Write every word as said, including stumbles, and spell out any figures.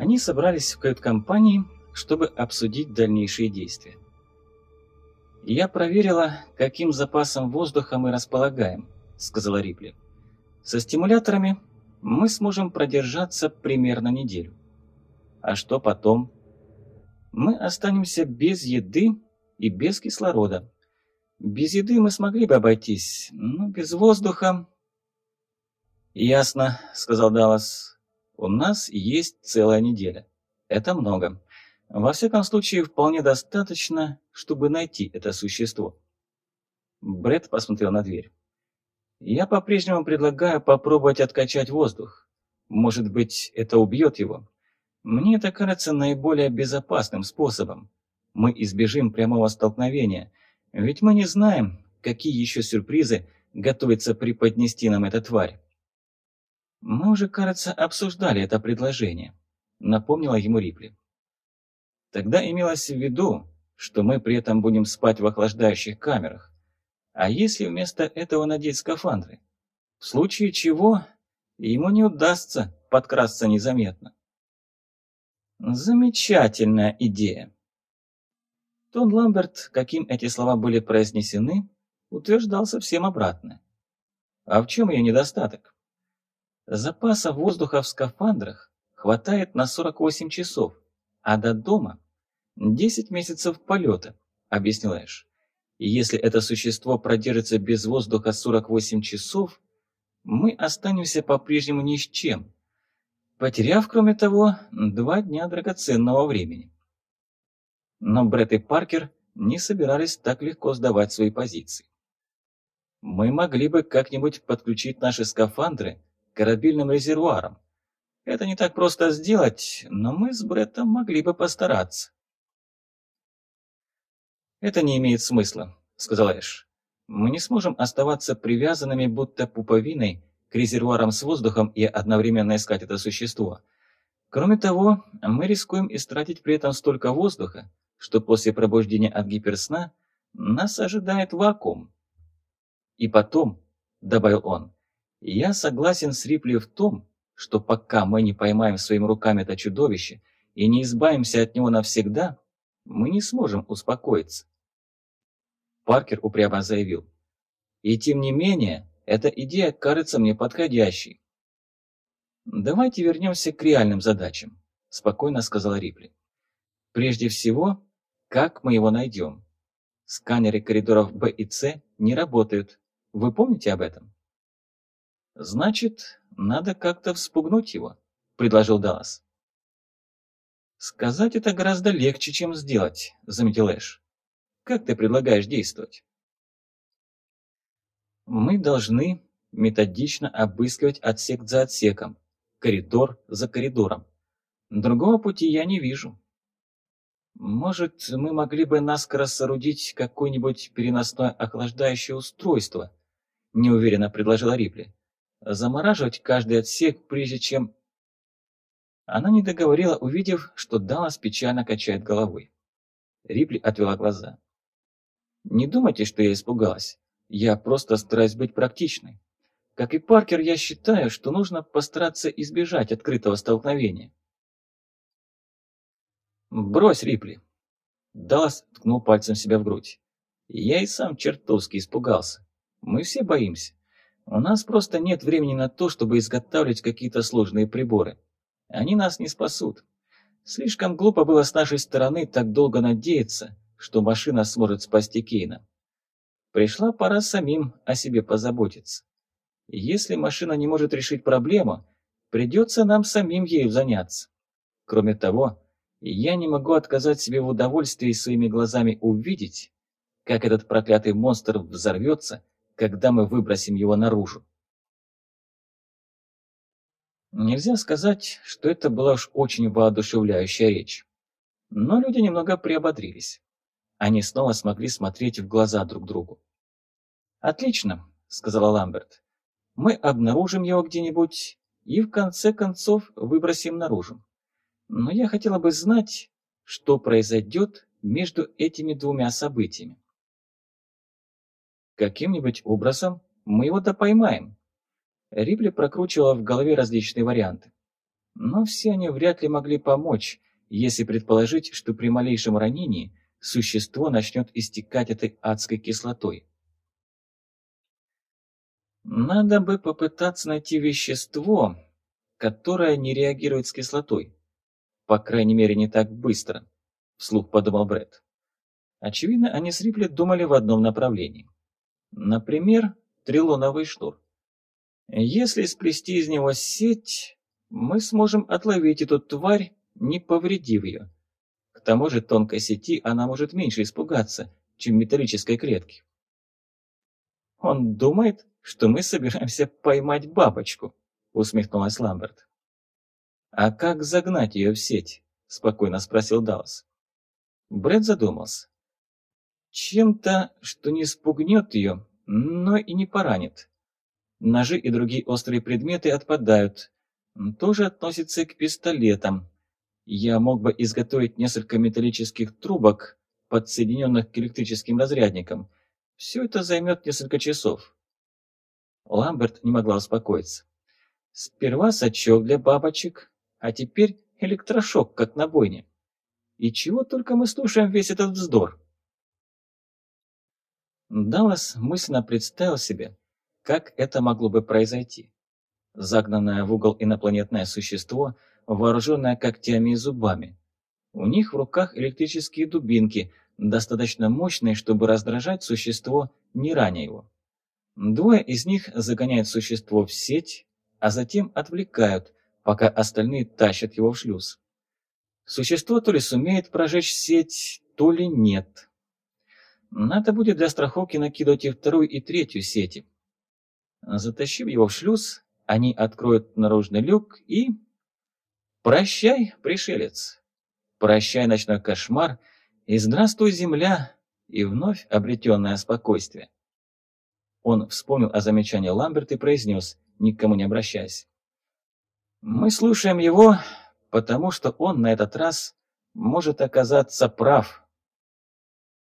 Они собрались в кают-компании, чтобы обсудить дальнейшие действия. «Я проверила, каким запасом воздуха мы располагаем», — сказала Рипли. «Со стимуляторами мы сможем продержаться примерно неделю. А что потом? Мы останемся без еды и без кислорода. Без еды мы смогли бы обойтись, но без воздуха...» «Ясно», — сказал Даллас. «У нас есть целая неделя. Это много. Во всяком случае, вполне достаточно, чтобы найти это существо». Брэд посмотрел на дверь. «Я по-прежнему предлагаю попробовать откачать воздух. Может быть, это убьет его. Мне это кажется наиболее безопасным способом. Мы избежим прямого столкновения, ведь мы не знаем, какие еще сюрпризы готовится преподнести нам эта тварь». «Мы уже, кажется, обсуждали это предложение», — напомнила ему Рипли. «Тогда имелось в виду, что мы при этом будем спать в охлаждающих камерах. А если вместо этого надеть скафандры? В случае чего ему не удастся подкрасться незаметно». «Замечательная идея». Тон Ламберт, каким эти слова были произнесены, утверждал совсем обратное. А в чем ее недостаток? Запаса воздуха в скафандрах хватает на сорок восемь часов, а до дома десять месяцев полета, объяснил Эш. И если это существо продержится без воздуха сорок восемь часов, мы останемся по-прежнему ни с чем, потеряв, кроме того, два дня драгоценного времени. Но Брэд и Паркер не собирались так легко сдавать свои позиции. «Мы могли бы как-нибудь подключить наши скафандры к корабельным резервуарам. Это не так просто сделать, но мы с Бреттом могли бы постараться». «Это не имеет смысла», — сказал Эш. «Мы не сможем оставаться привязанными будто пуповиной к резервуарам с воздухом и одновременно искать это существо. Кроме того, мы рискуем истратить при этом столько воздуха, что после пробуждения от гиперсна нас ожидает вакуум. И потом», — добавил он, — «я согласен с Рипли в том, что пока мы не поймаем своими руками это чудовище и не избавимся от него навсегда, мы не сможем успокоиться». Паркер упрямо заявил: «И тем не менее, эта идея кажется мне подходящей». «Давайте вернемся к реальным задачам», — спокойно сказала Рипли. «Прежде всего, как мы его найдем? Сканеры коридоров Б и С не работают. Вы помните об этом?» «Значит, надо как-то вспугнуть его», — предложил Даллас. «Сказать это гораздо легче, чем сделать», — заметил Эш. «Как ты предлагаешь действовать?» «Мы должны методично обыскивать отсек за отсеком, коридор за коридором. Другого пути я не вижу. Может, мы могли бы наскоро соорудить какое-нибудь переносное охлаждающее устройство?» — неуверенно предложила Рипли. «Замораживать каждый отсек, прежде чем...» Она не договорила, увидев, что Даллас печально качает головой. Рипли отвела глаза. «Не думайте, что я испугалась. Я просто стараюсь быть практичной. Как и Паркер, я считаю, что нужно постараться избежать открытого столкновения». «Брось, Рипли!» Даллас ткнул пальцем себя в грудь. «Я и сам чертовски испугался. Мы все боимся. У нас просто нет времени на то, чтобы изготавливать какие-то сложные приборы. Они нас не спасут. Слишком глупо было с нашей стороны так долго надеяться, что машина сможет спасти Кейна. Пришла пора самим о себе позаботиться. Если машина не может решить проблему, придется нам самим ею заняться. Кроме того, я не могу отказать себе в удовольствии своими глазами увидеть, как этот проклятый монстр взорвется, когда мы выбросим его наружу». Нельзя сказать, что это была уж очень воодушевляющая речь. Но люди немного приободрились. Они снова смогли смотреть в глаза друг другу. «Отлично», — сказала Ламберт. «Мы обнаружим его где-нибудь и в конце концов выбросим наружу. Но я хотела бы знать, что произойдет между этими двумя событиями». «Каким-нибудь образом мы его допоймаем». Рипли прокручивала в голове различные варианты. Но все они вряд ли могли помочь, если предположить, что при малейшем ранении существо начнет истекать этой адской кислотой. Надо бы попытаться найти вещество, которое не реагирует с кислотой. По крайней мере, не так быстро, вслух подумал Брэд. Очевидно, они с Рипли думали в одном направлении. Например, трилоновый шнур. Если сплести из него сеть, мы сможем отловить эту тварь, не повредив ее. К тому же тонкой сети она может меньше испугаться, чем металлической клетки. «Он думает, что мы собираемся поймать бабочку», — усмехнулась Ламберт. «А как загнать ее в сеть?» — спокойно спросил Даллас. Брэд задумался. «Чем-то, что не спугнет ее, но и не поранит. Ножи и другие острые предметы отпадают. Тоже относится и к пистолетам. Я мог бы изготовить несколько металлических трубок, подсоединенных к электрическим разрядникам. Все это займет несколько часов». Ламберт не могла успокоиться. Сперва сачок для бабочек, а теперь электрошок, как на бойне. И чего только мы слушаем весь этот вздор? Даллас мысленно представил себе, как это могло бы произойти. Загнанное в угол инопланетное существо, вооруженное когтями и зубами. У них в руках электрические дубинки, достаточно мощные, чтобы раздражать существо, не раня его. Двое из них загоняют существо в сеть, а затем отвлекают, пока остальные тащат его в шлюз. Существо то ли сумеет прожечь сеть, то ли нет. Надо будет для страховки накидывать и вторую, и третью сети. Затащив его в шлюз, они откроют наружный люк и... Прощай, пришелец! Прощай, ночной кошмар, и здравствуй, земля, и вновь обретенное спокойствие. Он вспомнил о замечании Ламберт и произнес, никому не обращаясь. Мы слушаем его, потому что он на этот раз может оказаться прав.